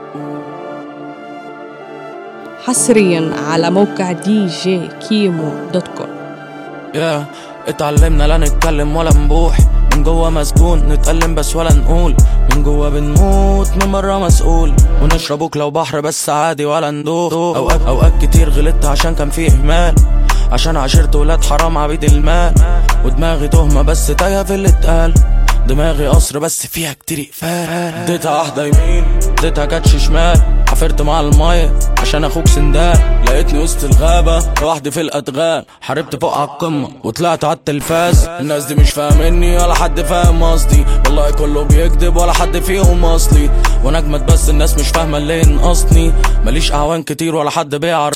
حصريا على موقع djkimo.com. اتعلمنا لا نتكلم ولا نبوح، من جوا مسجون نتألم بس ولا نقول، من جوا بنموت من برا مسؤول، ونشربوك لو بحر بس عادي ولا ندوخ. اوقات كتير غلطت عشان كان فيه اهمال، عشان عشرت ولاد حرام عبيد المال، ودماغي تهمة بس تايهة في اللي اتقال، دماغي قصر بس فيها كتير اقفال. اديتها واحدة يمين اديتها كاتش شمال، حفرت مع المية عشان اخوك سندال، لقيتني وسط الغابة لوحدي في الادغال، حاربت فوق عالقمة وطلعت عالتلفاز. الناس دي مش فاهمني ولا حد فاهم قصدي، والله كله بيكذب ولا حد فيهم اصلي، وانا اجمد بس الناس مش فاهمة اللي ينقصني، ماليش اعوان كتير ولا حد بيعرف.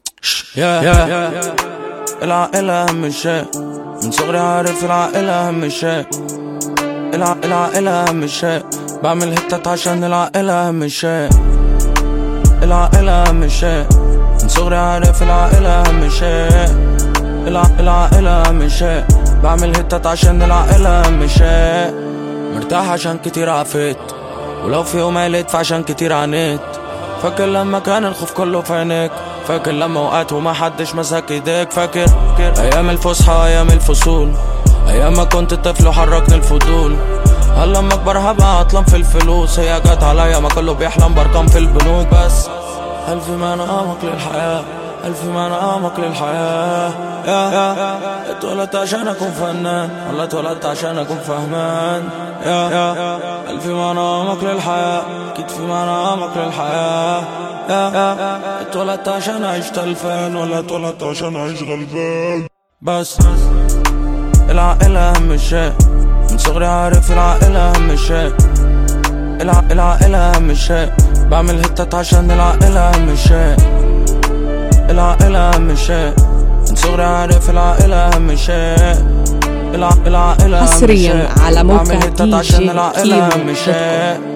العائلة اهم شيء، من صغري عارف العائلة اهم شيء، العائلة اهم شيء، بعمل هتات عشان العائلة اهم شيء، العائلة اهم شيء، من صغري عارف العائلة اهم شيء، العائلة اهم شيء، بعمل هتات عشان العائلة اهم شيء. مرتاح عشان كتير عفيت، ولو في يوم قلت فعشان كتير عانيت، فاكر لما كان الخوف كله في عينيك، فاكر لما وقعت وما حدش مسك ايديك، فاكر ايام الفسحة ايام الفصول، ايام ما كنت طفل وحركني الفضول، هل لما اكبر هبقى عطلان في الفلوس، هي جت عليا ما كله بيحلم بارقام في البنوك. بس ألف معنى أعمق للحياة، ألف معنى أعمق للحياة. اتولدت عشان أكون فنان، والله اتولدت عشان أكون فهمان. ألف معنى أعمق للحياة، أكيد في معنى أعمق للحياة. اتولدت عشان أعيش تلفان، ولا اتولدت عشان أعيش غلبان. بس العائلة أهم شيء، من صغري عارف العائلة أهم شيء، العائلة أهم شيء، بعمل هتات عشان العائلة أهم شيء، العائلة أهم شيء، من صغري عارف العائلة أهم شيء، العائلة أهم شيء، حصريا على موقع بعمل هتات عشان العائلة أهم djkimo.com. شيء.